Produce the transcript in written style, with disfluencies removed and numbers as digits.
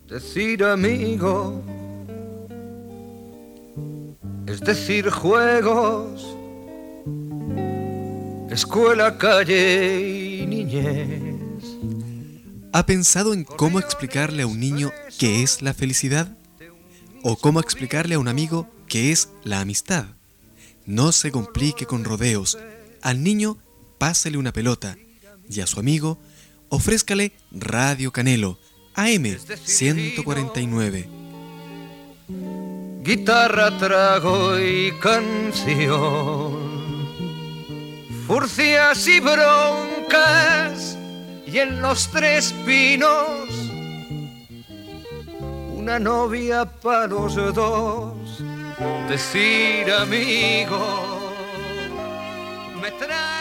Decir amigo es decir juegos, escuela, calle y niñez. ¿Ha pensado en cómo explicarle a un niño qué es la felicidad? ¿O cómo explicarle a un amigo qué es la amistad? No se complique con rodeos. Al niño, pásele una pelota. Y a su amigo, ofrézcale Radio Canelo, AM 149. Guitarra, trago y canción, furcias y broncas, y en los Tres Pinos una novia para los dos. Decir amigo me trae